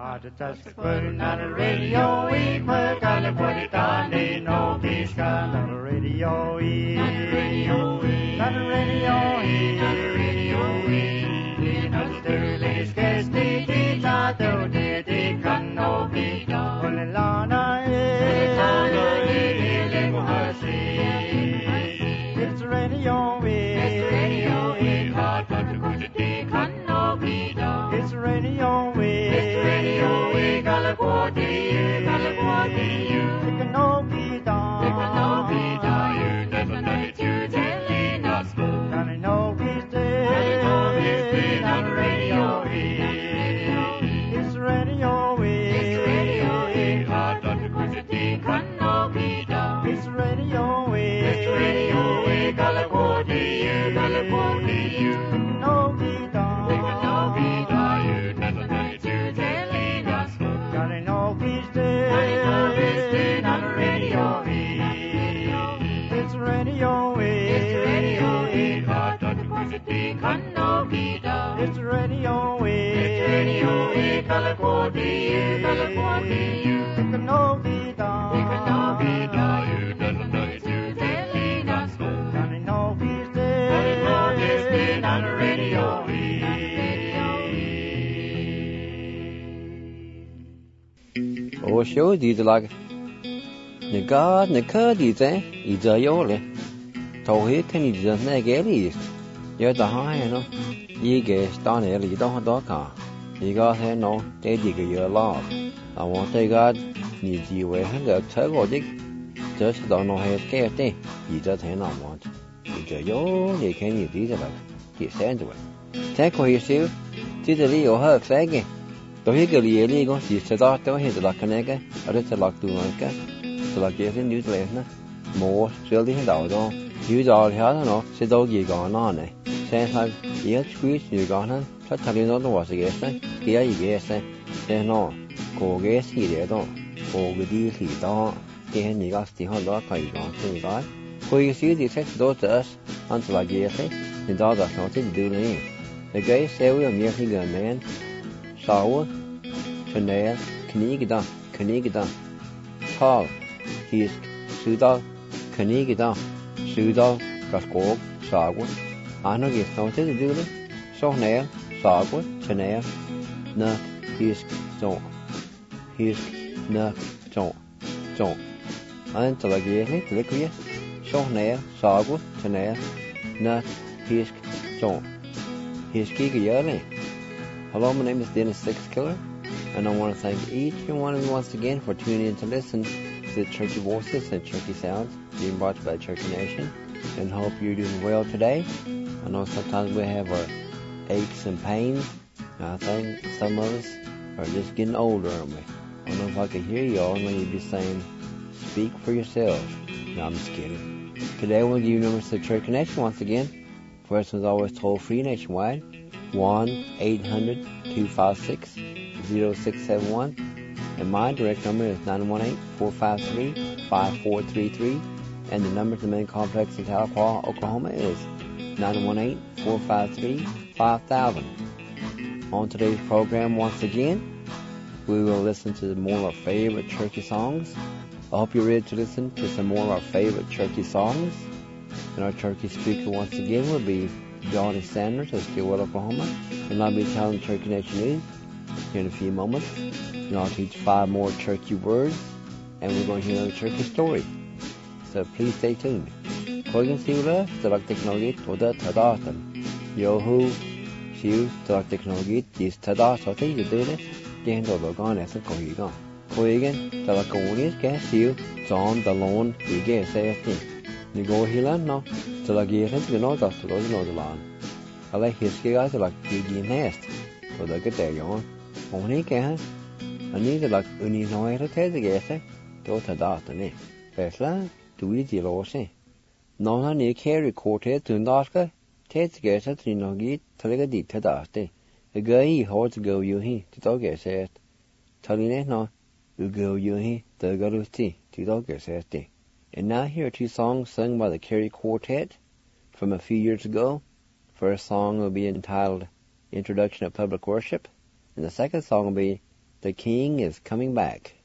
Put on the radio, we put on the Puritani, no Pisca, on the radio, we, on the radio, we, on the radio, we, on the radio, we, in the Sterling, Skesti, Tita, Toti, Kano, Pita, Pulilana, it's radio, we, it's radio, we, hot, but the Kuji, Kano, Pita, it's radio, we, it's radio, we, Galaguati, Galaguati, you, Ticanopita, Ticanopita, you, never know it, you, telling us, Danny no peace day, on the radio, it's radio, it's radio, hot, but the Kuji, Kano, Pita, it's radio, it's radio, Galaguati, you, Galaguati, you, Ticanopita, Ticanopita, you, never know it, you, telling us, Danny no peace day, on the radio, it's radio, it's radio, hot, but the Kuji, Kano, Pita, it's radio, Galaguati, Galaguati, you, Ticanopita, Ticanopita, you, never know it, you, telling us, Danny no peace day, on the radio, Og sjå dit lag. Negad nekadite idayole. Tauhid kan idane gelis. Jeg der har jeg no. Ikke stane eller doka. Ikke her no. Det ikke gjør lav. I want to God ni diwe hanga tago dik. Just don't know how to det. Ida ten I want. Idayole kan I dit lag. Det stand way. Tak for hisu. Det lige og har fagge. Tôi hiểu cái gì đi con chỉ sẽ đó tôi hiểu là cái này cái ở đây sẽ là tụi nó cái sẽ là cái gì như thế này mua sửa đi đầu đó như giờ thì nó sẽ đâu gì còn nó này sẽ phải ít quý gì còn nó chắc chắn nó đâu sẽ cái gì sẽ nó có cái gì đấy đó có cái gì đó cái này cái gì đó phải có cái đó ਕੋਈ ਸੀ ਦੀ ਸੱਚ ਦੋ ਤਸ ਅੰਤ ਲੱਗੇ ਹੈ ਤੇ ਦਾ ਦਾ ਸੋਚ ਦੀ ਨਹੀਂ ਤੇ ਗਏ ਸੇਵ ਮੀਆਂ ਹੀ ਗਾਨਨ ਸਾਉ ਚਨੇ ਕਨੀਗਦਾ tal his sudal kanigida sudal kaskog sagu anogi snote de dule sohne sagu chene na his na jo antalagi telekuye sohne sagu chene na his kigiyale. Hello, my name is Dennis Sixkiller, and I want to thank each and one of you once again for tuning in to listen to the Churchy Voices and Churchy Sounds being brought to you by Churchy Nation, and hope you're doing well today. I know sometimes we have our aches and pains, and I think some of us are just getting older, aren't we? I don't know if I could hear y'all, and you'd be saying, speak for yourselves. No, I'm just kidding. Today we'll give you numbers to Church Connection once again. First one's always toll-free nationwide. 1-800-256-0671, and my direct number is 918-453-5433, and the number to the main complex in Tahlequah, Oklahoma is 918-453-5000. On today's program, once again, we will listen to more of our favorite churchy songs. I hope you're ready to listen to some more of our favorite churchy songs. And our churchy speaker once again will be Johnny Sanders of Stillwell, Oklahoma, and I'll be telling Churchy Nation News here in a few moments. And I'll teach 5 more churchy words, and we're going to hear another churchy story. So please stay tuned. Koigan Siula, Stelak Technology, Toda Tadatan. Yohu, Siu, Stelak Technology, Dis Tadasati, the Dele, Gando Logan, as a Koigan. Koigan, Stelak Onis, Siu, John, the Lone, Ige, Safety. You go here no, so like you know that to those know the land. I like his guys like you nest, so they get there on. Only can I need like uni no to tell the guest, go to that and it. Besla, do we deal also? No, I need carry quartet to Naska, take the guest at no get to like a deep to that. The guy holds to go you he, to dog said. Telling it no, you go you he, the girl tea, to dog said. And now here are 2 songs sung by the Carey Quartet from a few years ago. First song will be entitled Introduction of Public Worship, and the second song will be The King is coming back.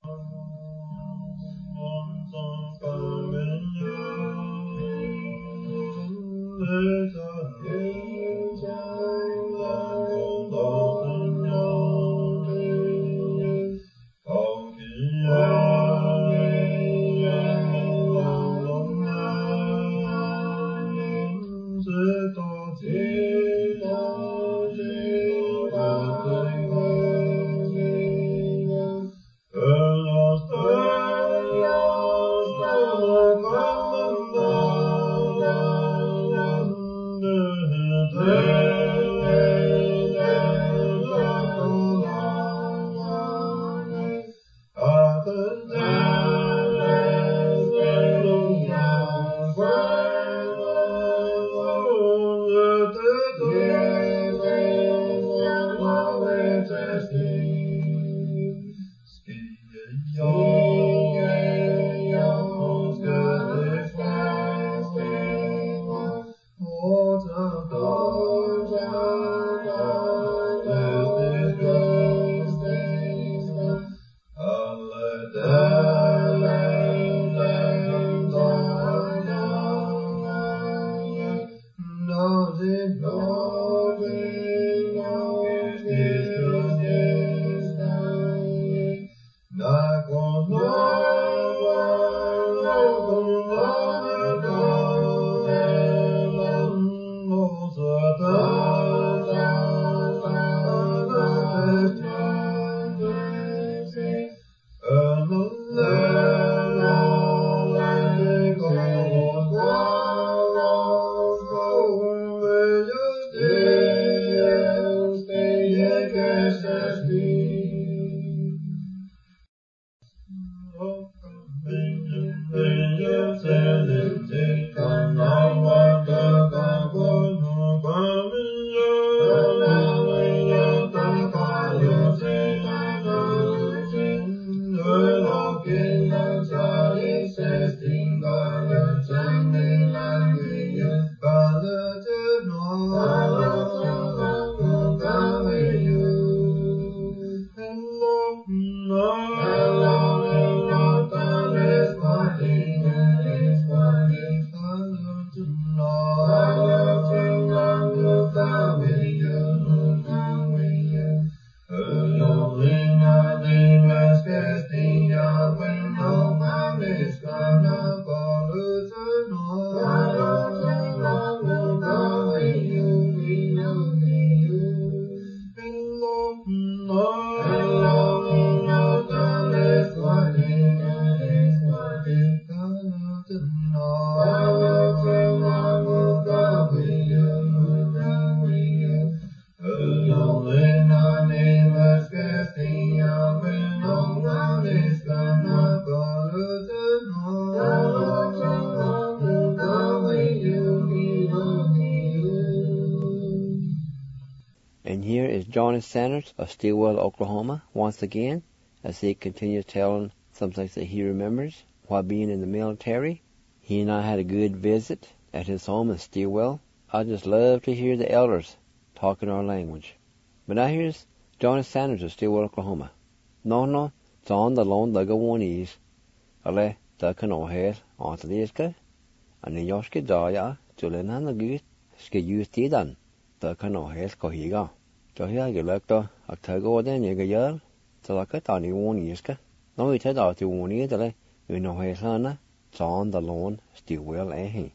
And here is Johnny Sanders of Stilwell, Oklahoma, once again, as he continues telling some things that he remembers while being in the military. He and I had a good visit at his home in Stilwell. I just love to hear the elders talking our language. But now here's Johnny Sanders of Stilwell, Oklahoma. No, it's on the loan the Gawanese. Ale, the canoe on the Liska, and the Yoshka Daya, Julian the Good, Ski used Tidan, the canoe has Kohiga. So here you look to October then you go, so like it on the one Yiska. No, we take out the one either, you know, his son, it's on the loan, Stilwell, eh?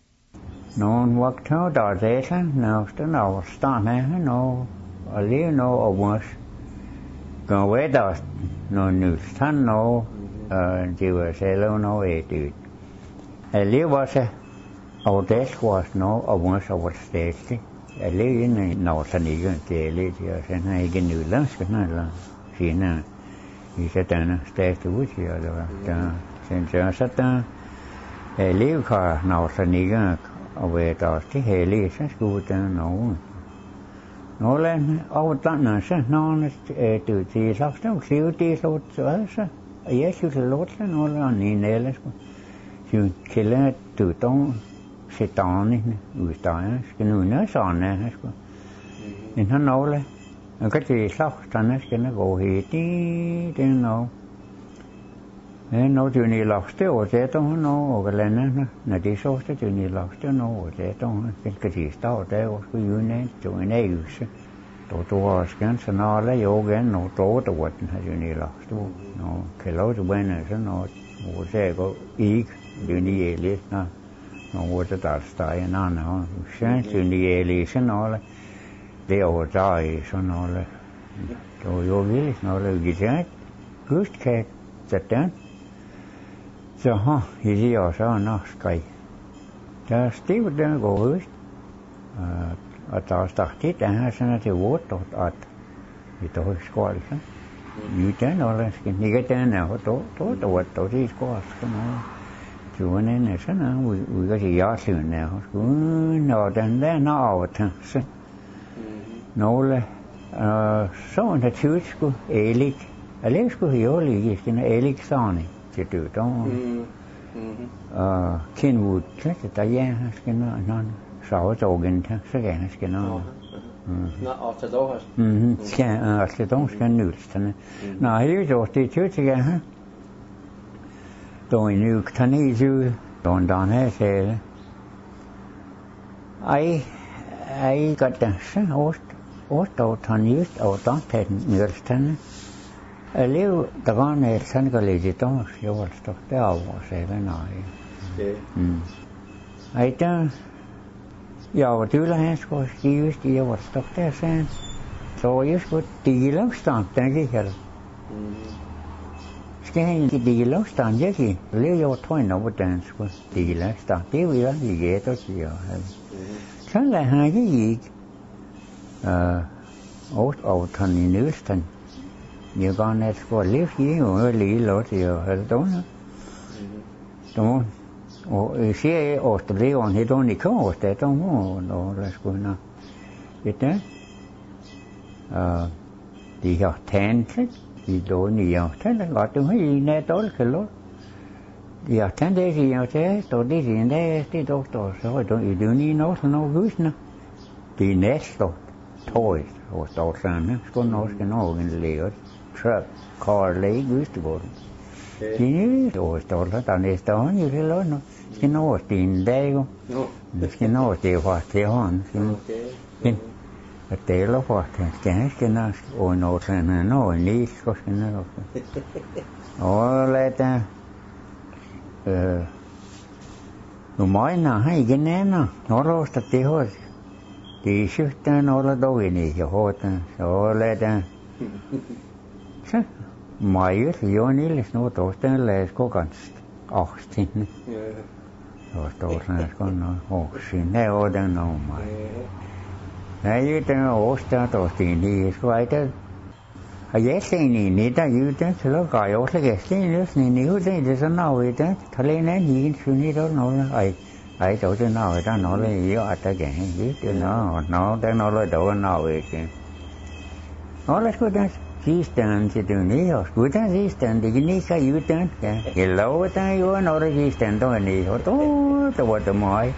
No work to Dardation, no, still no, stand no, a little no, or worse. Go away, dust, no news, son, no, they were selling no, dude. A little was a, our desk was no, or worse, or what stage. A little in no, sunny, the lady, and I get new lunch, but not she now. He said, stay to which you are, since I sat down. A little car, no, sunny, away to the Haley, since good, no. No land, all done, no, to the substance, few days old, yes, you lot, and all on the nails. You kill it to don't sit on it with times, can you nurse on there? In her noble, cái gì sóc thành cái nó gỗ hì tí tiếng nó chuyện này lọc tới ở这东nó ở cái này nó đi số tới chuyện này lọc tới nó ở这东cái gì tao tới ở cái dưới này chỗ nàyอยู่ตัวscan nó lấy vô cái nó tổตัวvật chuyện này lọc tới nó cái lối từ bên này nó ở这có ý chuyện này lấy nó ở这打style nó sáng chuyện này lấy nó là để ở trái nó là rồi vô cái nó là gì thế good cat chặt chẽ so he also no sky the steve den go at started and has a word at it all squad you turn all that you get there now to what to these squads come on chú nên là sao nào we có gì gió sườn nào cứ nó đang there nó out nó là so in the church go elik Alex go hiểu lý cái nó elik sani chỉ từ trong Kenwood cái tại gia cái nó sáu chỗ gần thế cái nó orthodox cái orthodox cái nữ thế nó hiểu rồi thì chứ cái ha tôi như thanh ấy chứ đòn hết thế ai có thể sáng ốt đầu thanh yếu ở đó thì người thanh Leo the one is Senegalese Thomas your stuff there was 7 I don't you do la has go ski you was stuff there sen so you should deal stand thank you skin the deal stand yaki Leo your twin over dance was deal stand there we are you get to see sáng là hai cái gì ốt thành nữ thành nhiều con này có liếc gì người lý lỗi thì hơi tốn nữa đúng không? Xe ở từ đây còn thì tôi đi không ở tại trong nó là cái nào biết đấy thì học thèn thế thì tôi nhiều thế là gọi tôi thấy gì nè tối cái lối thì học thèn đây thì thế tôi đi gì đây thì tôi rồi tôi đưa đi nó gửi nữa thì nét rồi thôi ở tàu sang á có nó cái nó gần liền truck car lấy used to go chỉ rồi tàu nó tàu này tàu như thế lớn nó cái nó tiền đây không cái nó tiền hoa tiền hòn cái tiền nó hoa cái nó ôi nó thành nó ní có cái nó lại ta mỗi nào hay cái nén nó lo thật tiền thôi thì sức ta nó là đâu vậy nhỉ hiểu ta rồi lại ta mọi thì vô ní là nó tổ tên là có còn oxygen rồi tổ ra con nó oxygen này ở đây nó mà này tên oxygen tổ tiền đi quay tới à dễ xem nè ta yêu tới nó gọi oxygen cái nước này nếu thế thì sao nào vậy thế thay lên này gì suy nghĩ đó nó ấy chỗ trên nào người ta nói là yếu ở đây cái biết cho nó tới nó là chỗ nào vậy chứ nó là cái đó Sistan si tuni os kuta sistan de ni ka yutan ka hello ta yo no re sistan to ni to what mai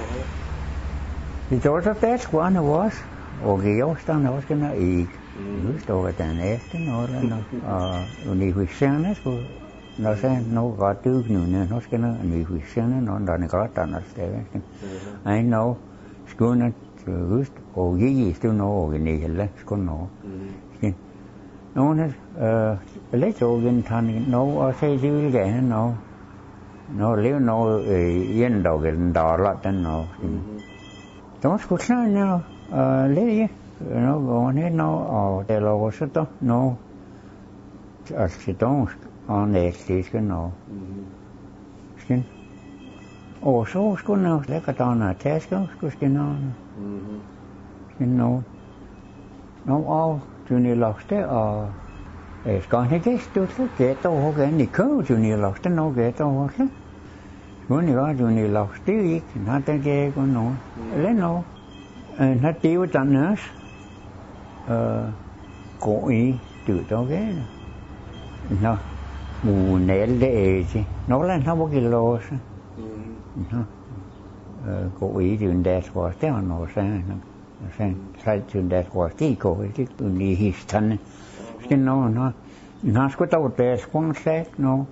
thì chỗ đó test của nó was o geo stan nó cái nó just over tan este nó là nó ni huy sang nó sẽ nó có tư nữa nó cái nó ni huy sang nó nó có tan nó sẽ I know school nó just o gì still no cái ni là school nó nó lấy chỗ gần thành nó xây dựng cái nó nếu nó yên đầu cái đỏ lọt trên nó đó có sao nào lấy nó gọi nó ở đây là có số nó ở cái đó on the cái nó xin ô số nào lấy cái đó là test cái nó xin nó Junior Lockste còn thấy cái tôi thấy cái tàu cái này không Junior Lockste nó cái tàu cái muốn đi vào Junior Lockste đi nó tới cái con nó lấy nó tiêu chăn nữa cố ý từ đó cái nó mù nén để chứ nó là nó bao kilo nó cố ý từ đẹp quá thế nó sang Sen sait to that was tiko it ni histan. Skin no. Na sku ta te skon sek no.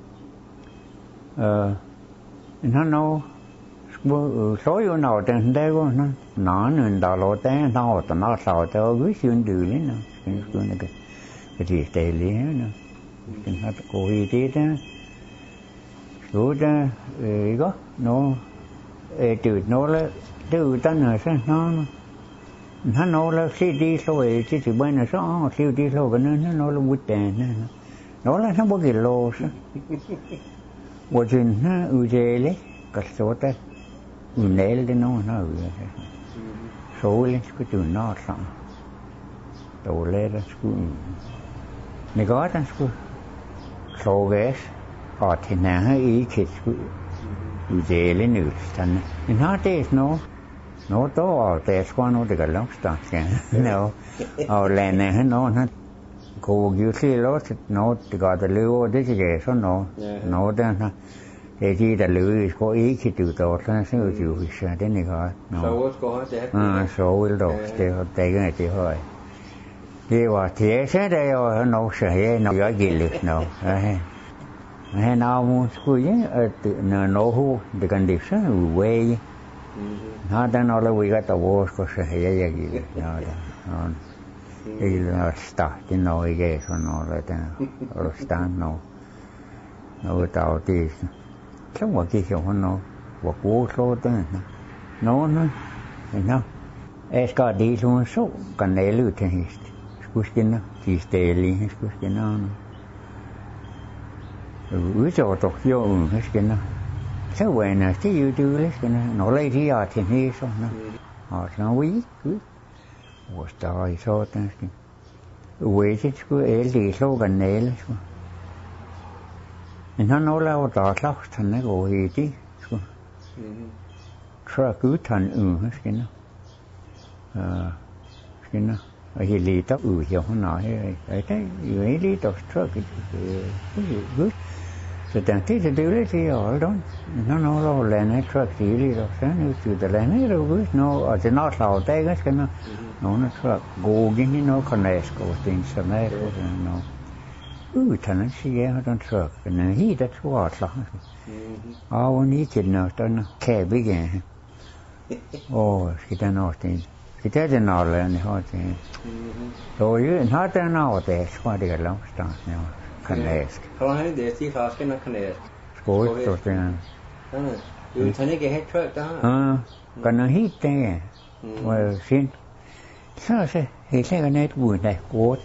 No. So you know then they go no. Nan da lo te na ta na sa te gu syun du li no. Skin ne cái gì tệ lý nữa, cái hạt cổ hi tí đó, số đó, có nó, từ nó là từ ta nữa sao nó là xí đi rồi chứ chỉ bên là sao xí đi rồi cái nó là bút tiền nó là nó bao nhiêu lô sao, bây giờ nó dễ lấy cái số đó, nể lên nó số lên cái chữ nó xong, đồ lên là số này có đó sku số ghế ở thì nè ý kịch sku dễ lên nữa thành nó thế nó to ở thế sku nó được cái lắm start nó ở lên này nó cô yêu khi đó nó được cái lưu đấy cái số nó đó thế chỉ là lưu có ý kịch từ đó là sẽ chịu sẽ đến này có nó số đó thế cái này thì thôi thìว่าเทียเสได้nó sẽ nó có gì lực nó hay nào muốnคุยnó hu de condition way nó đang nói là we got the wars có sẽ hay gì nó thì là start thì nó cái nó là nó start nó tạo thì chắc là cái kiểu nó hoặc vô số đó nó es cả đi xuống số cần để lưu thì Skuskina, Kisteli, Skuskina. Uzo Tokyo, Skuskina. So when I see you do this, no lady art in here, so no. No, we was die so that. Waited to LD so can nail. And I know that I lost and I go easy. Try good and Skuskina. He lead up hiểu nói ấy thế ấy lý tập truck good so then thế thì điều thì ở đó nó lo lên truck thì lý đó sáng như từ từ lên rồi good nó ở trên nó sao thế cái nó truck go cái nó connect có tiếng sao này nó thằng nó xí cái nó truck nó hi đã thua rồiวันนี้กินเนาะตอนแค่บิ๊กเองคิดว่าnó thì thế thì nó là như họ thì rồi nó tên nó để qua đi cái lắm start nhau connect không hay để chỉ khác cái nó connect cố rồi thì thấy cái hết truck đó còn nó hít thế mà xin sao sẽ thì cái này buồn này cố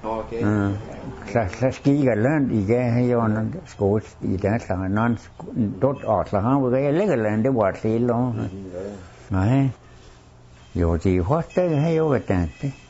sa ski cái lần đi cái hay on cố đi đó là non đốt ọt là không cái lấy cái lần để quạt xí luôn này dù gì phát tới hay vô cái trận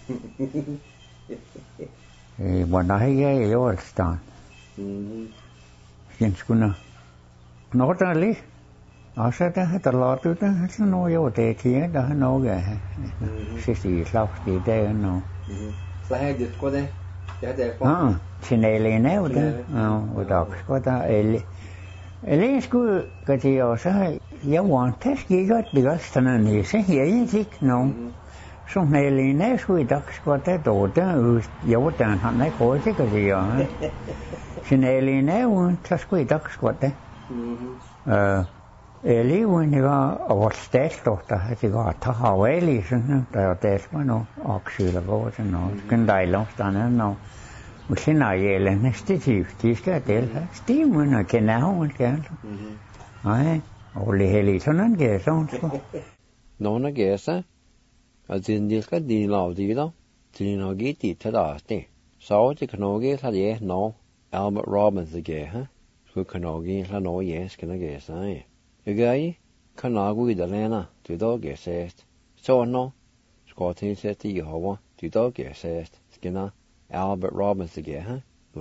thì bọn nó hay cái vô cái trận nhưng nó ra lý ở sau đó hết lọt từ đó hết nó vô cái kia đó nó cái xì sau thì đây nó phải được qua đây thì này lên đấy rồi đó có ta Eli sku cái gì ở sao giáo quan thế gì có được thành này sẽ hiểu gì nó xong này lên đấy sku đó có thể đồ đó giáo quan họ nói có chứ cái gì ở thì này lên đấy uống chắc sku đó có thể Eli uống thì có ở stage đó ta thì có thằng họ Eli xong đó test mà nó oxy là có cho nó cái đại long stan nó Usen ajeella stiiska teillä stiimuina kenään kääntä. Ai oli helisonan keson. Nona kesa azindilka dinlaw dilo dinagi ti tadaste. Sauti kanoge la ye no Albert Robbins ge ha. Ku kanoge la no yes kana kesa. Ugai kanagu idalena tu do gesest. So no skotin seti Jehovah tu do gesest. Skina Albert Robbins again,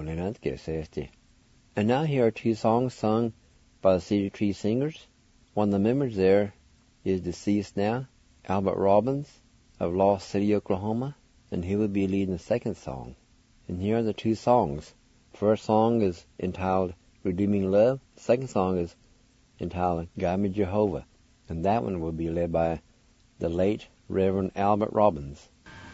And now here are two songs sung by the Cedar Tree Singers. One of the members there is deceased now, Albert Robbins of Lost City, Oklahoma, and he will be leading the second song. And here are the two songs. First song is entitled Redeeming Love. The second song is entitled God Me Jehovah. And that one will be led by the late Reverend Albert Robbins.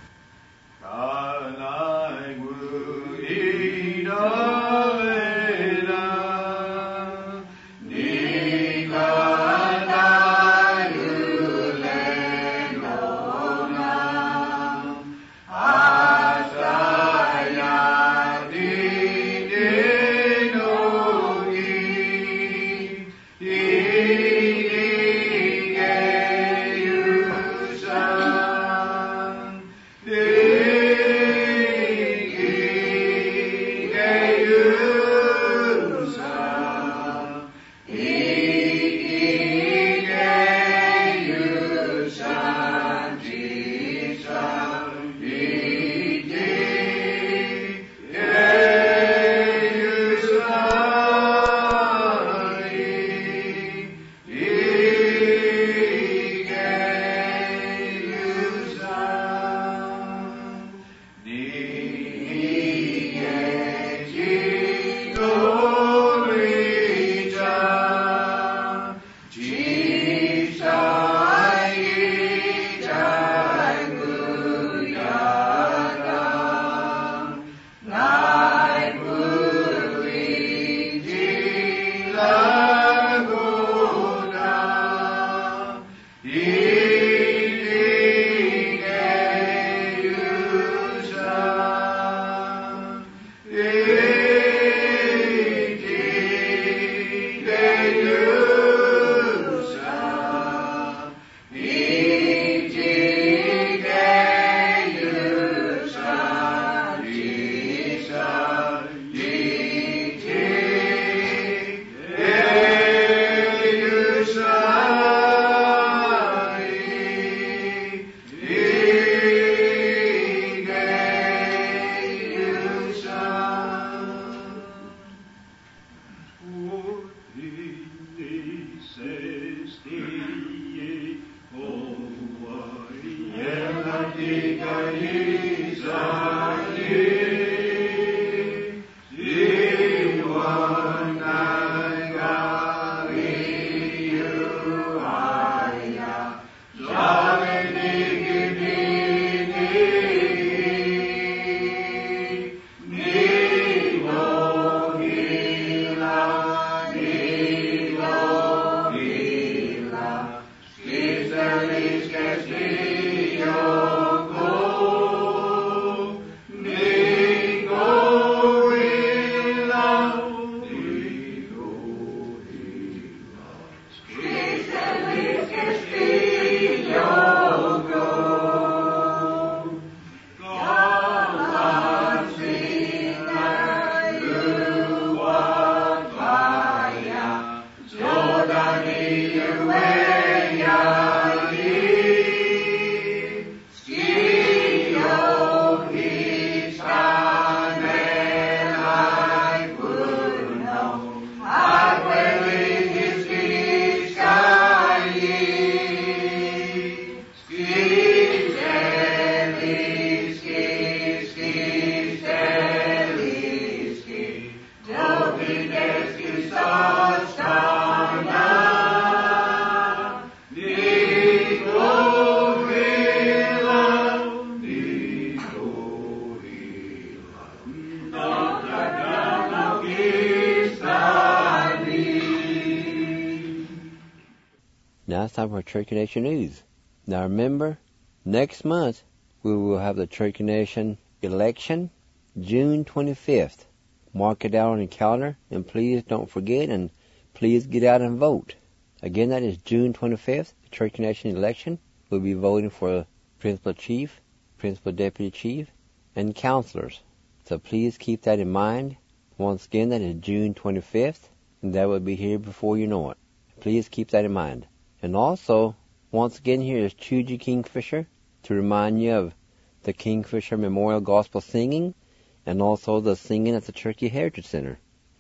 Now it's time for Cherokee Nation News. Now remember, next month we will have the Cherokee Nation election, June 25th. Mark it out on your calendar, and please don't forget, and please get out and vote. Again, that is June 25th, the Cherokee Nation election. We'll be voting for Principal Chief, Principal Deputy Chief, and counselors. So please keep that in mind. Once again, that is June 25th, and that will be here before you know it. Please keep that in mind. And also, once again, here is Chuji Kingfisher to remind you of the Kingfisher Memorial Gospel Singing and also the singing at the Cherokee Heritage Center.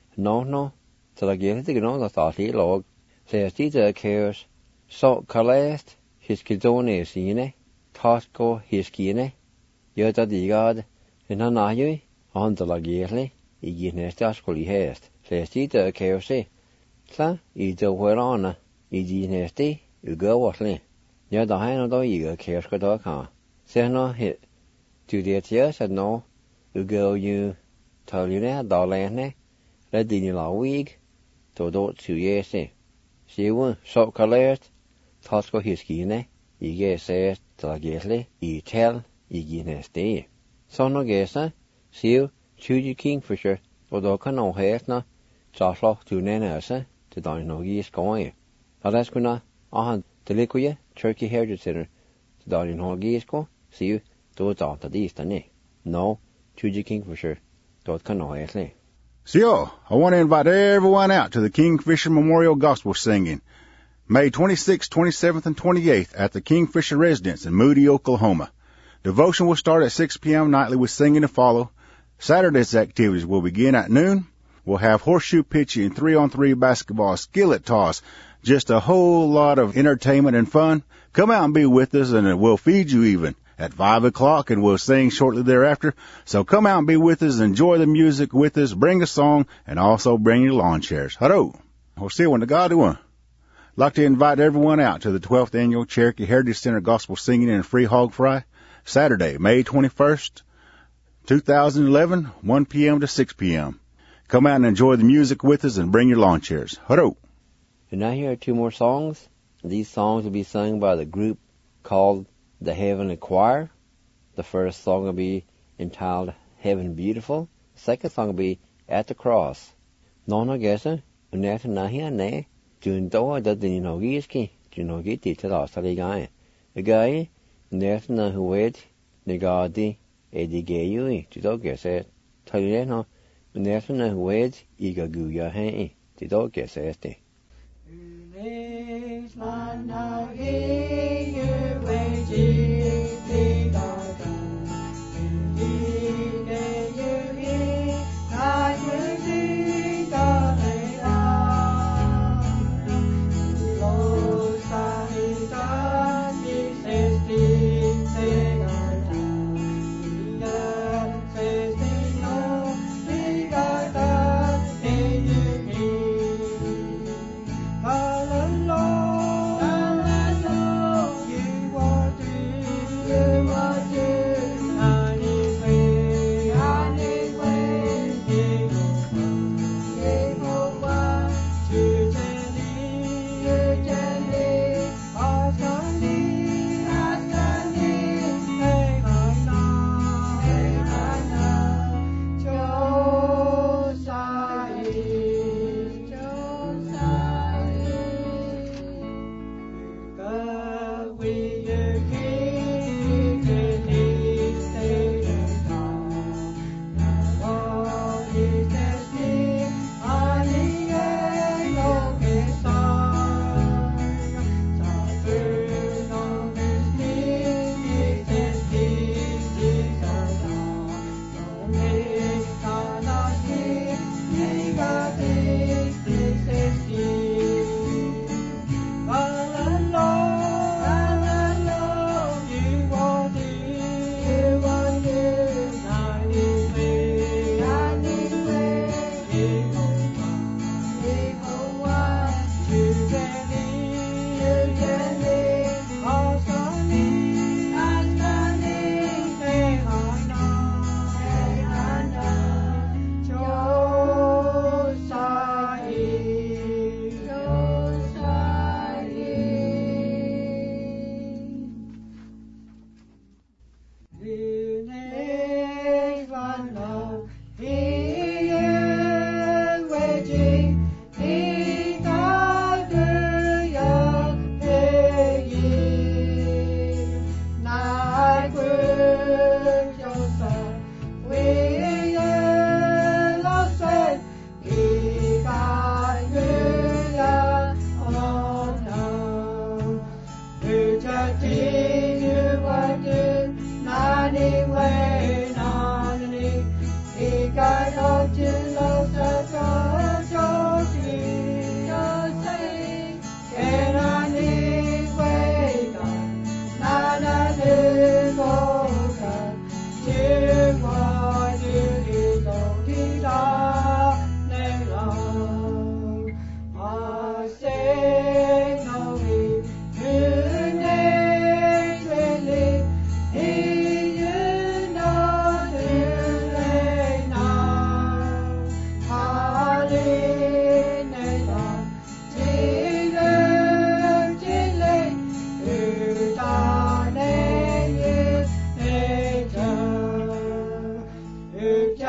No, so la gil the gno the thought log says the cares so calast his kizone sine Costco his kine yota digad in anayu on the la gilly iginestascoli hast says the cares sa ido wherana iginesti ugo watle nhớ đó hay nó đó gì cái kia cái đó cả sẽ nó hiện từ địa chế sẽ nó go như thời như này đó lên này là đi như lão week to do to yes she won so colors thoughts go his key này ý cái sẽ là cái này ý tell ý cái này stay so nó cái sao siêu choose kingfisher to do cái nào hết nó cho lo từ này nữa sao từ đó nó ghi cái đó kuna the liquid Turkey Heritage Center to đó nó ghi cái siêu to đó ta đi này no choose kingfisher to cái nào hết này. So, I want to invite everyone out to the Kingfisher Memorial Gospel Singing, May 26th, 27th, and 28th at the Kingfisher Residence in Moody, Oklahoma. Devotion will start at 6 p.m. nightly with singing to follow. Saturday's activities will begin at noon. We'll have horseshoe pitching, 3-on-3 basketball, skillet toss, just a whole lot of entertainment and fun. Come out and be with us, and we'll feed you even at 5 o'clock, and we'll sing shortly thereafter. So come out and be with us, enjoy the music with us, bring a song, and also bring your lawn chairs. Hello. We'll see you when the God do. I'd like to invite everyone out to the 12th Annual Cherokee Heritage Center Gospel Singing and Free Hog Fry, Saturday, May 21st, 2011, 1 p.m. to 6 p.m. Come out and enjoy the music with us and bring your lawn chairs. Hello. And now here are two more songs. These songs will be sung by the group called The Heavenly Choir. The first song will be entitled Heaven Beautiful. The second song will be At the Cross. Nona gesa, uneta nahia ne, junto da dininogiski, junogiti tada saligai. A guy, uneta na hued, negadi, edigayui, to gesa, talino, uneta na hued, igaguya hei, to gesa este.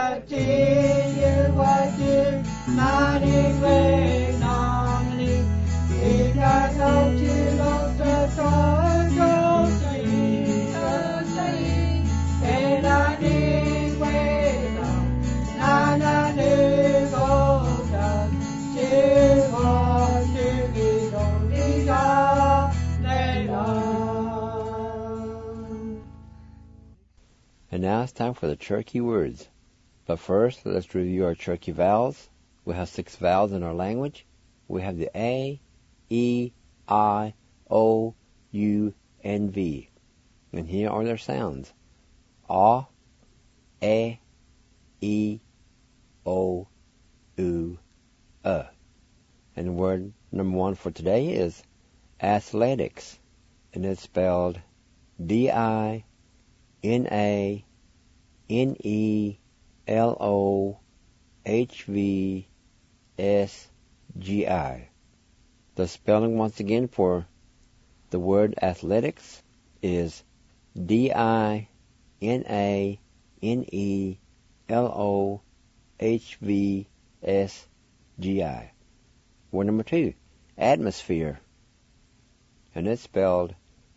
And now it's time for the Cherokee words. But first, let's review our Cherokee vowels. We have 6 vowels in our language. We have the A, E, I, O, U, and V. And here are their sounds. A, E, O, U, And the word number 1 for today is athletics. And it's spelled D-I-N-A-N-E-L-O-H-V-S-G-I. The spelling once again for the word athletics is D-I-N-A-N-E-L-O-H-V-S-G-I. Word number 2, atmosphere. And it's spelled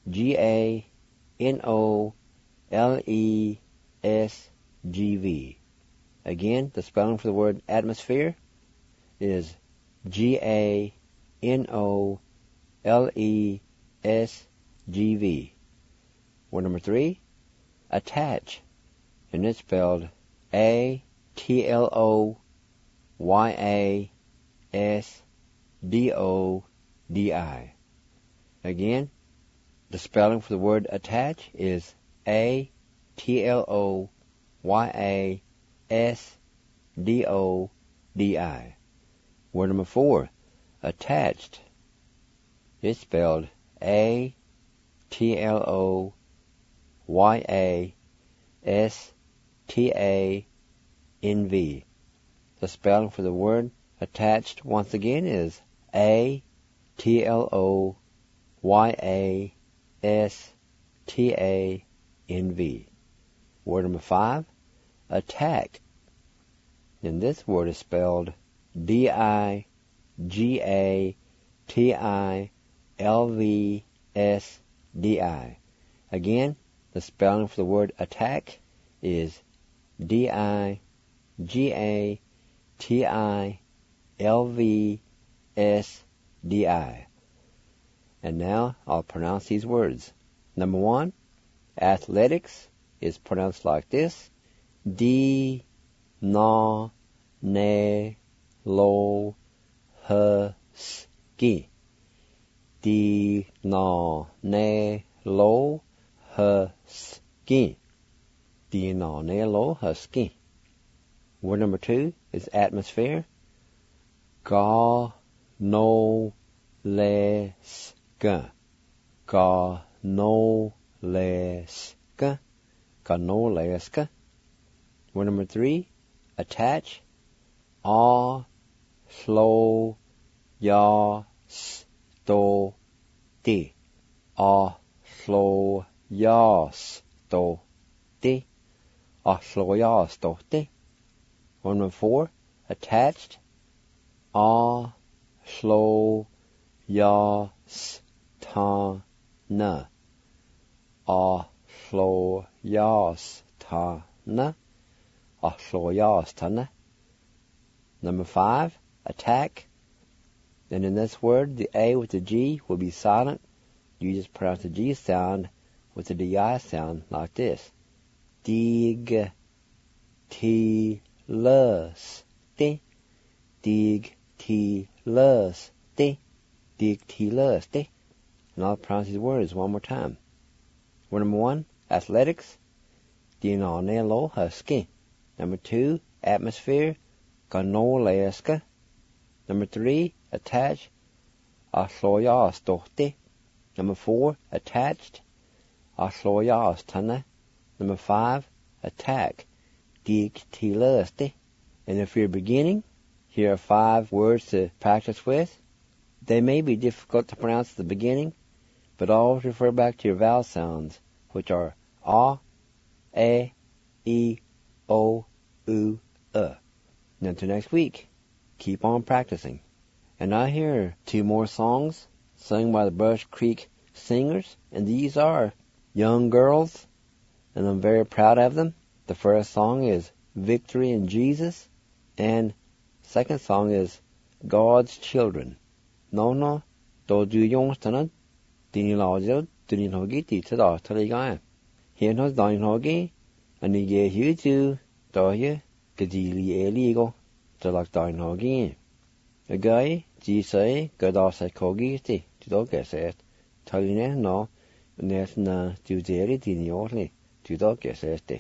G-A-N-O-L-E-S-G-V. Again, the spelling for the word atmosphere is G-A-N-O-L-E-S-G-V. Word number 3, attach. And it's spelled A-T-L-O-Y-A-S-D-O-D-I. Again, the spelling for the word attach is A-T-L-O-Y-A-S-D-O-D-I. Word number 4, attached. It's spelled A-T-L-O-Y-A-S-T-A-N-V. The spelling for the word attached once again is A-T-L-O-Y-A-S-T-A-N-V. Word number 5, attack. And this word is spelled D-I-G-A-T-I-L-V-S-D-I. Again, the spelling for the word attack is D-I-G-A-T-I-L-V-S-D-I. And now I'll pronounce these words. Number 1, athletics is pronounced like this. D-na-ne-lo-hu-ski. D-na-ne-lo-hu-ski. D-na-ne-lo-hu-ski. Word number 2 is atmosphere. Ga-no-les-ka. Ga-no-les-ka. Ga-no-les-ka. Word number 3, attach. A-slo-ya-sto-ti. A-slo-ya-sto-ti. A-slo-ya-sto-ti. Word number 4, attached. A-slo-ya-sta-na. A-slo-ya-sta-na. A-slo-ya-sta-na. Number 5, attack. And in this word, the A with the G will be silent. You just pronounce the G sound with the D-I sound like this. Dig-ti-lus-ti. Dig-ti-lus-ti. Dig-ti-lus-ti. And I'll pronounce these words one more time. Word number 1, athletics. D-na-ne-lo-hu-ski. Number 2, atmosphere. Ga-no-les-ka. Number 3, attach. A-slo-ya-sto-ti. Number 4, attached. A-slo-ya-sta-na. Number 5, attack. Dig-ti-lus-ti. And if you're beginning, here are 5 words to practice with. They may be difficult to pronounce at the beginning, but always refer back to your vowel sounds, which are A, E, O, U, until next week, keep on practicing. And now here are 2 more songs sung by the Brush Creek Singers, and these are young girls, and I'm very proud of them. The first song is Victory in Jesus, and second song is God's Children. No, do du yongstana, dini lajo, dini hogi, tita da, taliga. Here knows dine hogi, and you get you to, do you, gadili illegal, to like dine hogi. A guy, Jesus, God also kogi, to do guess it. Taline no, nes na, do dairy dini orly, to do guess it.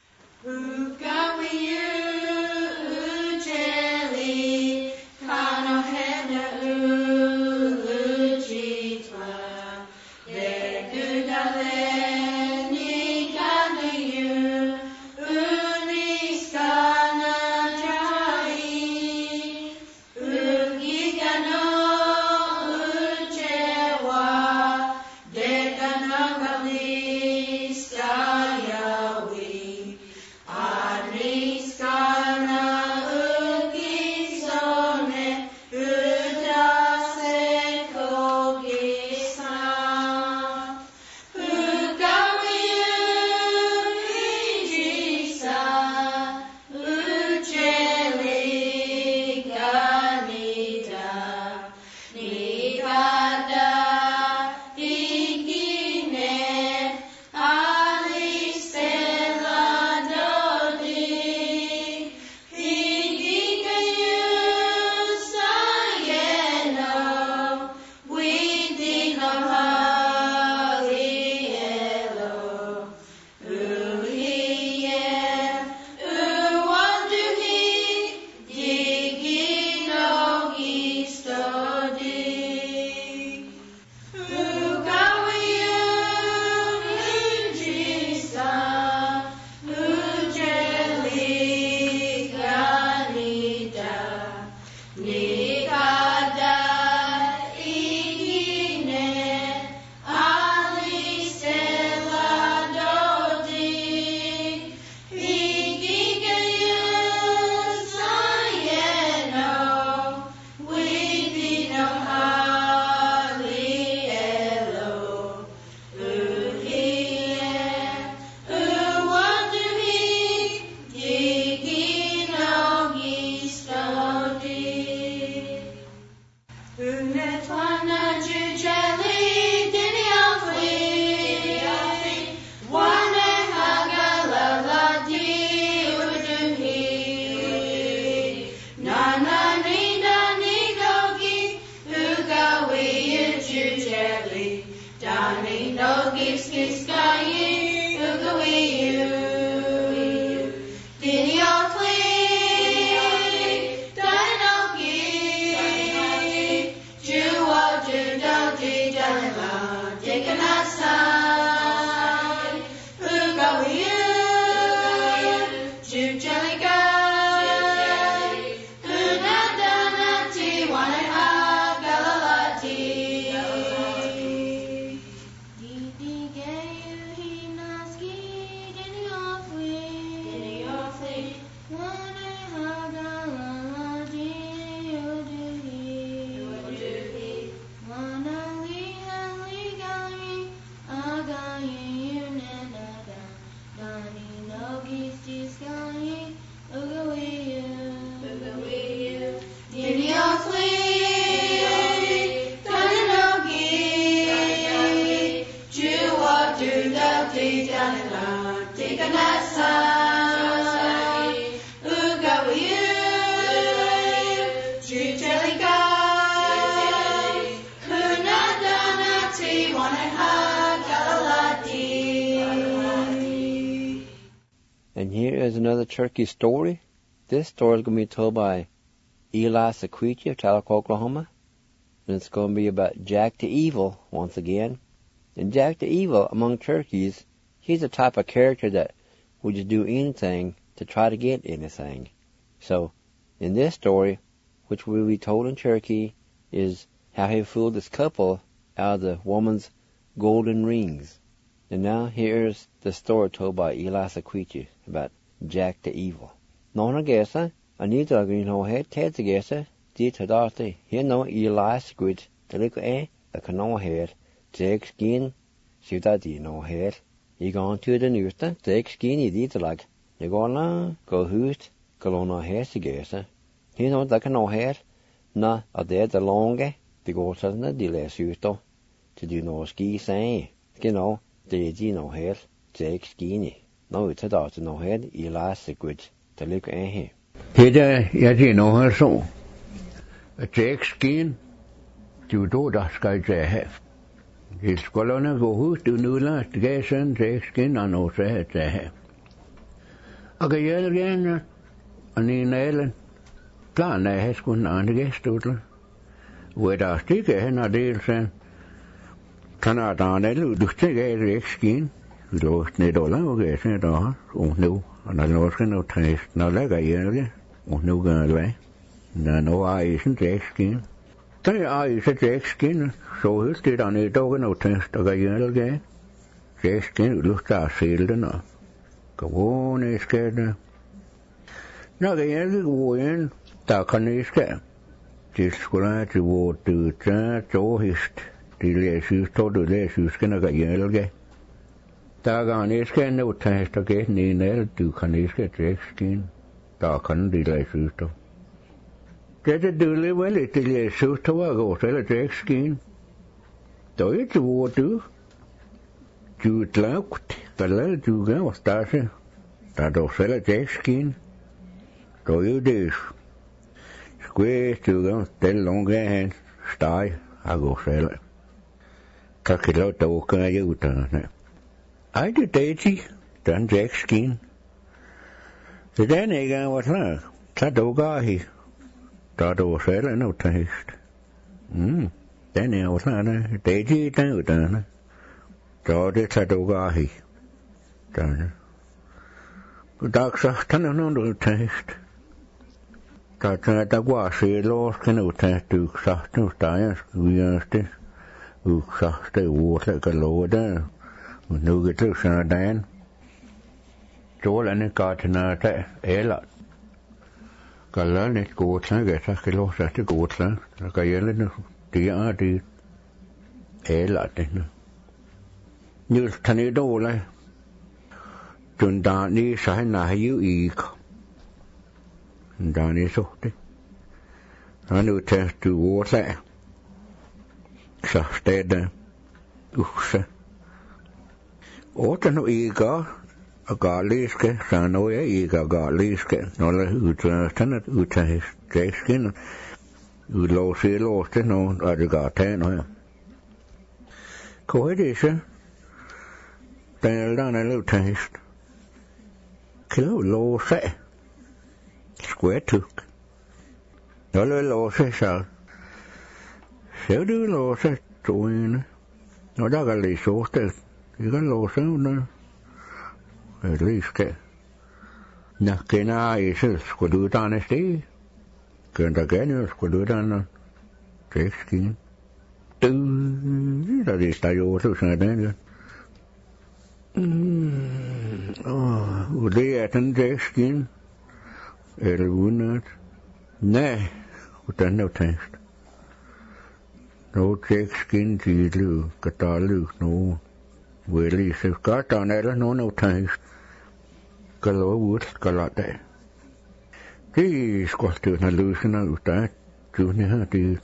And here is another turkey story. This story is going to be told by Eli Sequetia of Tahlequah, Oklahoma. And it's going to be about Jack the Evil once again. And Jack the Evil, among turkeys, he's the type of character that would just do anything to try to get anything. So, in this story, which will be told in Turkey, is how he fooled this couple out of the woman's golden rings. And now here's the story told by Eli Sequetia about Jack the Evil. Nona gesa, Anita green ho head ted together, did to darty, here no Elias good, the little a canoe head, take skin, see that you know head. You gone to the newster, take skin, you did like. You go na, go hoot, go on head together. Here no that canoe head, na, a dead the longe, the go to the delay suito, to do no ski say, you know, the no head, take skinny. No, it's a dart no head, Elias good, the little a here. Here, you know her so. A take skin, to do that sky they have. It's colonna go who to new last gas and take skin on no say they have. Okay, again, and in Ellen, plan I has gone on the guest total. Where I stick a hen a deal saying, cannot on a little stick a skin. We lost need all our gas in it all, oh no, and I lost no taste, no like a year again, oh no girl way. No eyes and take skin. Tell your eyes a take skin, so he's did on a dog no taste of a year again. Take skin looks our sealed enough. Go on, is scared. Now the year go in, that can is scared. This scratch would do that, so he's the less told the less you skin of a year again. Dagan is scared no taste again, neither do can is get take skin. That can the less you told. Get a dooley well, it is so to a go tell a take skin. Do it would do. You looked, the little you go, Stasha. That will sell a take skin. Do you do? Square to go, tell long hand, stay, I go sell it. Tuck it out the walk you turn. I did daisy, done take skin. The then again was her. Tadogahi. That was selling no taste. Then I was not a daisy down. So it's a dogahi. Done. The dogs are turning no taste. That's a dogwashi lost canoe taste to soft no science. We are still. Who soft the water like a lower down. No get to send down. Joel and the garden are a lot. Gallan it goes like a kilo at the goats, like a yellow, the a lot. You can it all, like Dundani, Sahana, you eek. Danny soaked. I knew test to water. Safted, Uxa. Otan eager. A garliske, sanoja eikä garliske, noilla ytänät ytähis teiskin, yloosi loosti, no argaateen noja. Kohdissa, tänään näillä ytähistä. Kyllä loose, skuetuk. Noilla loose saa. Se on loose tuin. No takalli suhteet, eikä loose on Liske. Nakena is skudutan esti. Könta kenyo skudutan tekskin. Dat is daar joh zo zijn. Hoe die het een tekskin. Woonat. Nee, hoe dan nou tekst. No tekskin tilu, katalu, no. Willie says, got on it, no taste. Gallo wood, galate. He's got to an illusion out that, Junior had it.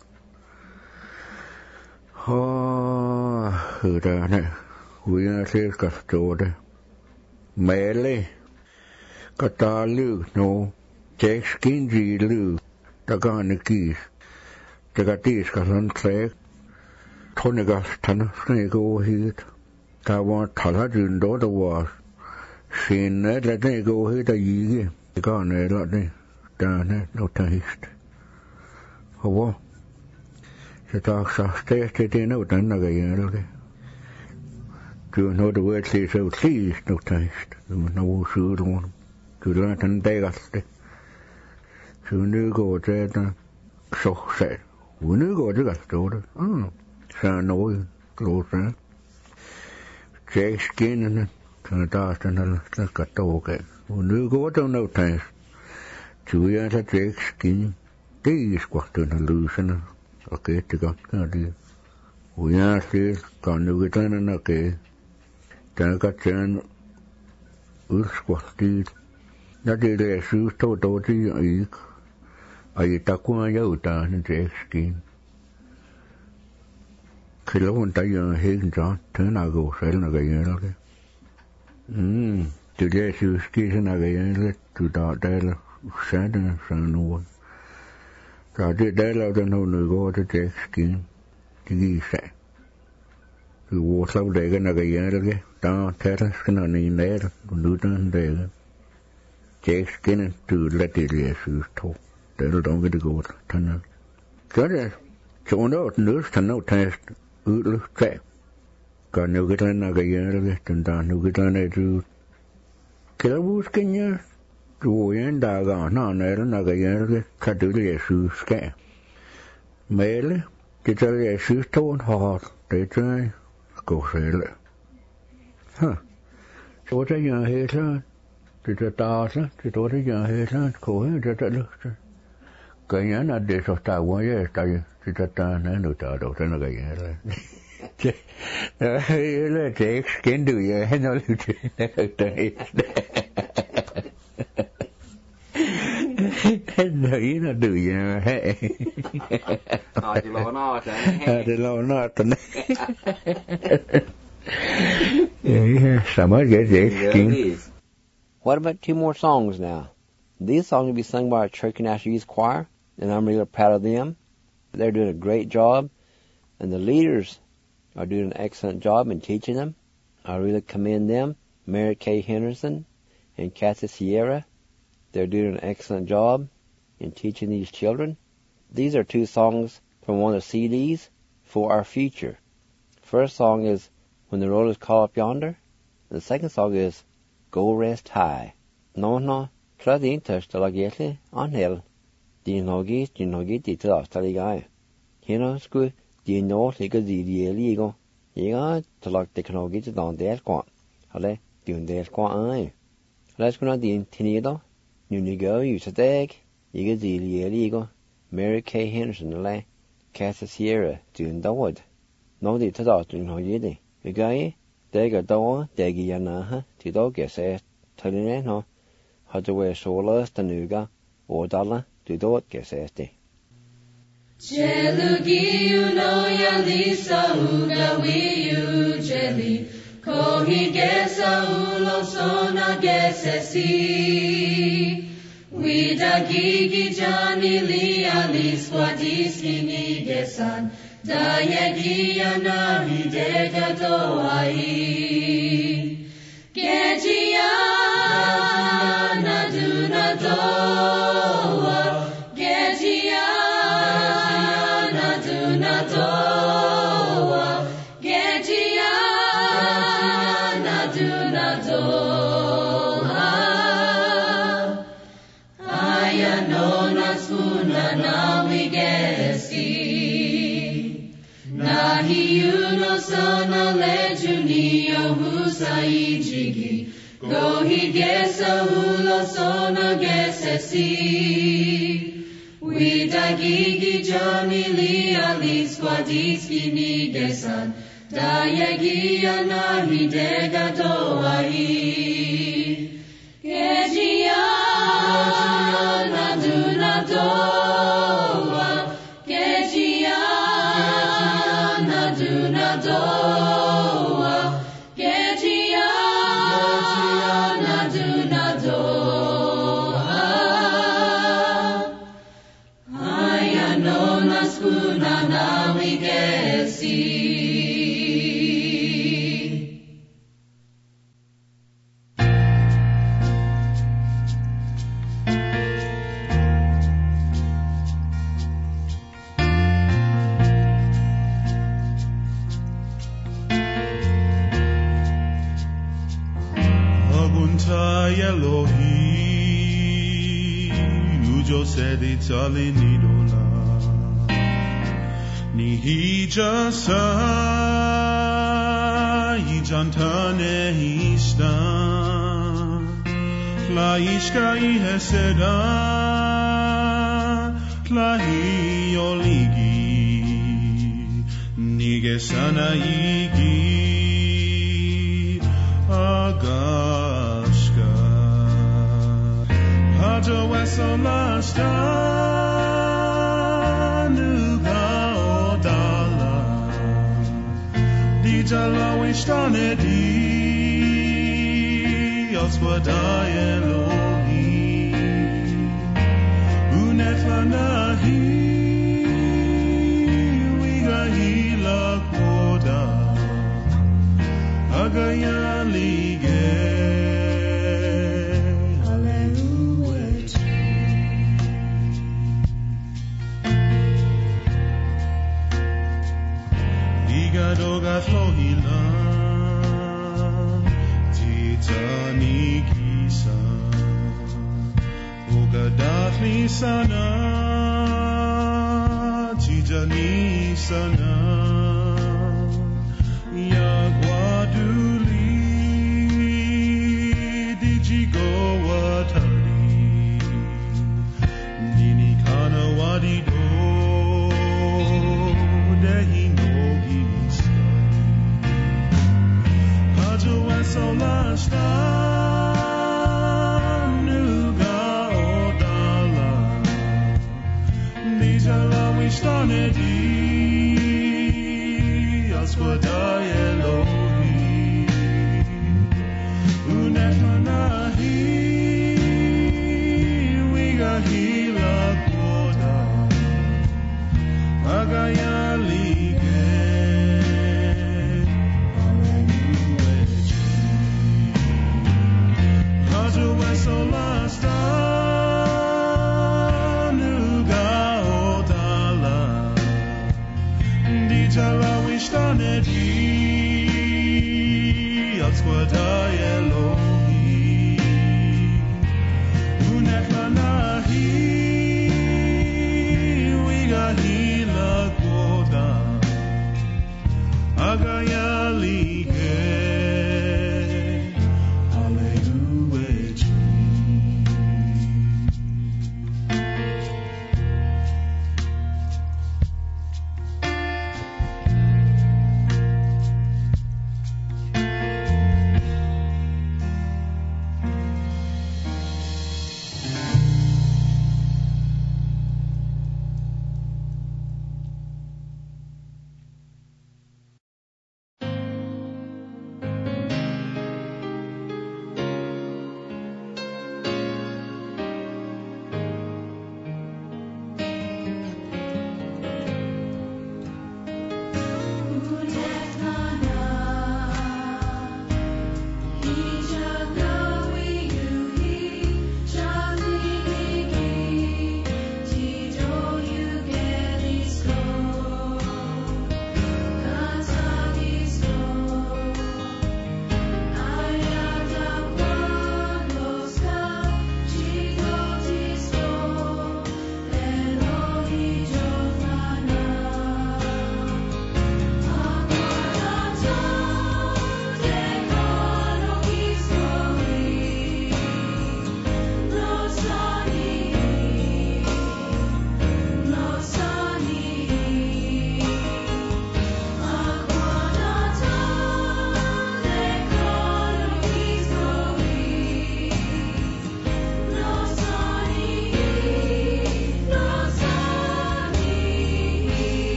Oh, who done it? We are says, got stored. Mele. Got all loose, no. Take skingy loose. The gun the keys. The got these got on track. Tony got ton, snake over here. Ta var taladun då det var sin eller det går hit och gick det kan eller det där no taste och så ta så det no den där grejen det du know the word says so please no taste no sure one du lär den det så nu går det så så nu går det då så no klart Jake skin and the dart and the cattoke. Nu går det no taste. Tuya ta Jake skin. These quarter na loosen. Okay, to got kind. We are still gone to get on okay. Then got Jan Ursquasted. That did a shoes to Dodgy Eek. I takuma yota in Jake skin. Kilo and Diana Hagen John, turn I go selling again. Today she was kissing again to that sand and sun one. So I did that out and no go to Jack skin to give that. We walked out there again, down terrace and on in there, to do down there. Jack skin to let it as you talk. They'll don't get to go to tunnel. Good. So no, nurse to no test. Look at got no good on again, and down no good on it to kill Kenya to end on again, cut to the shoes scare. Mail, get a shoes tone hot, they try, go sailor. Huh. So what are your hater? To the daughter, to daughter your hater, go in to the looker. Going at this of that one year, to the town and the daughter, and again. Let Jake skin do you, and all you do. No, you not do you, hey. The low knot, The low knot. Yeah, someone get Jake skin. What about 2 more songs now? These songs will be sung by our Church National Youth Choir, and I'm really proud of them. They're doing a great job, and the leaders are doing an excellent job in teaching them. I really commend them, Mary Kay Henderson and Kathy Sierra. They're doing an excellent job in teaching these children. These are 2 songs from one of the CDs for our future. First song is When the Rollers Call Up Yonder, and the second song is Go Rest High. No, try the touch to like yet on hill. Do you know get the last guy? You know, school. Do you know like a really go? You got to like the canoe get it on there quant. Hale, doing there quant eye. Let's go on the intinido. You go, you said egg. You get the really go. Mary Kay Henderson, le. Kathy Sierra, doing the wood. No, the to doing how you did. You guy, they got door, they get yana, to dog get said. Telling it, no. How to wear solar, the nuga, or dollar, to do it get said. Jelugi uno ya lisa uga wiu jeli kohi gesa ulo sona gesesi wida gigi jani li alis wadiski ni gesan dayegi anahi dega doai Gegia naduna doa Gegia Sana lejunio husai jigi Gohi gesa hula sona gesesi Wida gigi jani li alis wadiski ni gesan Dayagi anahi dega doai Gejia naduna doa Gejia naduna doa Gejia naduna doa Aya no naskuna nawi gesi Elohi ujo sedi tali nidola ni hijasa hijantane histan Klaishkai heseda, klahi oligi, nigesana igi, agashka, hajo esolasta, nuga odala, dijala wishtanedi, Oswadai Elohim, Unetlanahi, Wigahila Koda, Agayalige, Hallelujah. Igadoga Flohila. Nikisa Ogadathni sana Tijani sana Yagwaduli Dijigo watari Nini kana wadido Dehi no gistani Hajo esolasta Stanedi Aswadai Elohim Unetlanahi Wigahila Koda Agayalige Hallelujah Hazu Esolasta Stanedi Aswadai Elohim Unetlanahi Wigahila Koda Agayalige Hallelujah.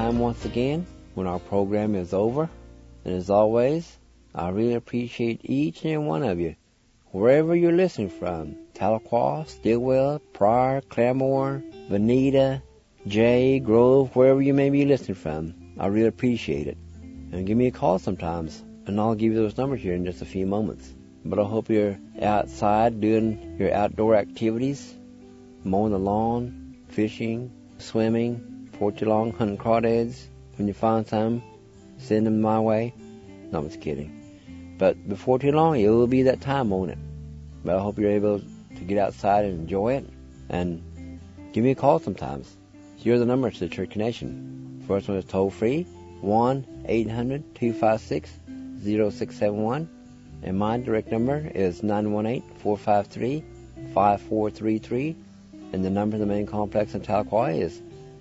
time once again when our program is over. And as always, I really appreciate each and one of you, wherever you're listening from, Tahlequah, Stillwell, Pryor, Claremore, Veneta, Jay, Grove, wherever you may be listening from. I really appreciate it. And give me a call sometimes, and I'll give you those numbers here in just a few moments. But I hope you're outside doing your outdoor activities, mowing the lawn, fishing, swimming, 4 too long, hunting crawdads. When you find some, send them my way. No, I'm just kidding. But before too long, it will be that time, won't it? But I hope you're able to get outside and enjoy it. And give me a call sometimes. Here are the numbers to the Church Connection. First one is toll free, 1-800-256-0671. And my direct number is 918-453-5433. And the number of the main complex in Tahlequah is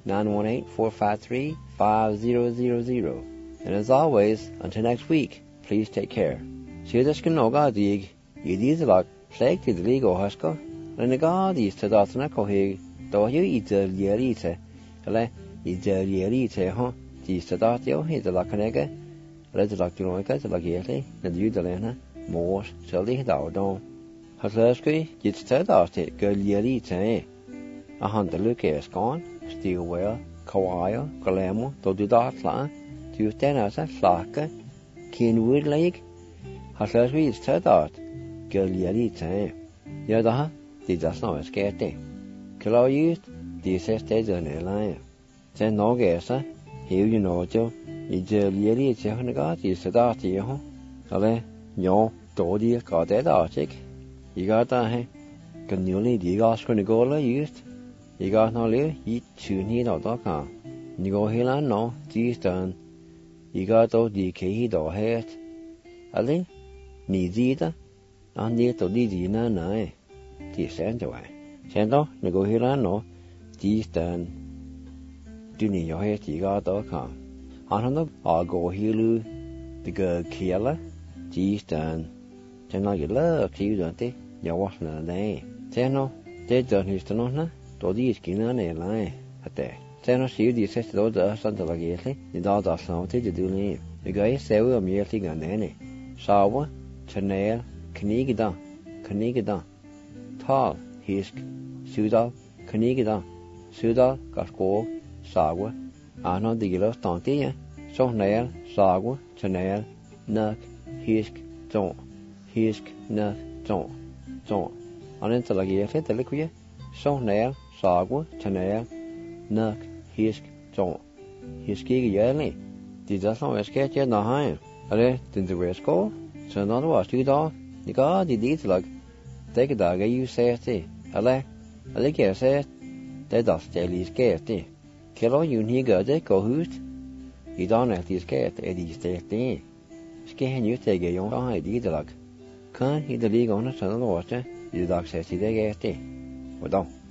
918-453-5000. And as always, until next week, please take care. See this can no God dig. You these like plague to the legal husker. And the God is to that na cohig. Do you eat the yerite? Ele, eat the yerite, huh? These to that you hit the lacanega. Let the lactunoica to la gate, and you the lena. More, shall they down down. Haslerski, it's to that it, girl yerite. A hunter look is gone. Stillwell, Kauai, Claremore, do that la. To stand as a flaka, Kenwood Lake. Haslerski is to that. Girl yerite. Yada, did just know it's getting. Kilo used, this is the line. Then no guess, here you know, Joe. It's a yearly check is the darty, huh? Ale, no, Doddy got that arctic. You got that, eh? Can you only dig us when you go used? You got no live, eat soon he not dog. You go here and no, these done. You got those DK or head. Ale, needs either. And near to Didi na. This sent away. Sendo, you go here and no, these done. Do need your head, you got dog. I don't know, I'll go here, the girl killer. These done. Then I get love to you, don't they? You're watching a day. Sendo, they don't used to know, to these skin on a line at there. Sendo, see the sister of the son of a gately, the dog does not take the do leave. The guy say we're merely on any. Sour, Chanel, Knigida. Tall, Hisk, Sudal, Knigida. Sudal, Gasco, Sawa. I know the yellow stonty, so nail, Sawa, Chanel, Nuck, Hisk, Don't. Hisk, Nuck, Don't. On into the gately, the liquid. So nail, Sawa, Chanel, Nuck, Hisk, Don't. Hiski yearly. Did that not escape yet? No, high. Are they? Didn't the rest go? So another was 2 dog. The God did it like take a dog, you say it. I like you say they does tell his cat. Kill you and he got it, go hoot. You don't have his cat, Eddie state. Scan you take a young eye, did like. Can't he the league on the son of the water? The dog says he they get it. Well, don't.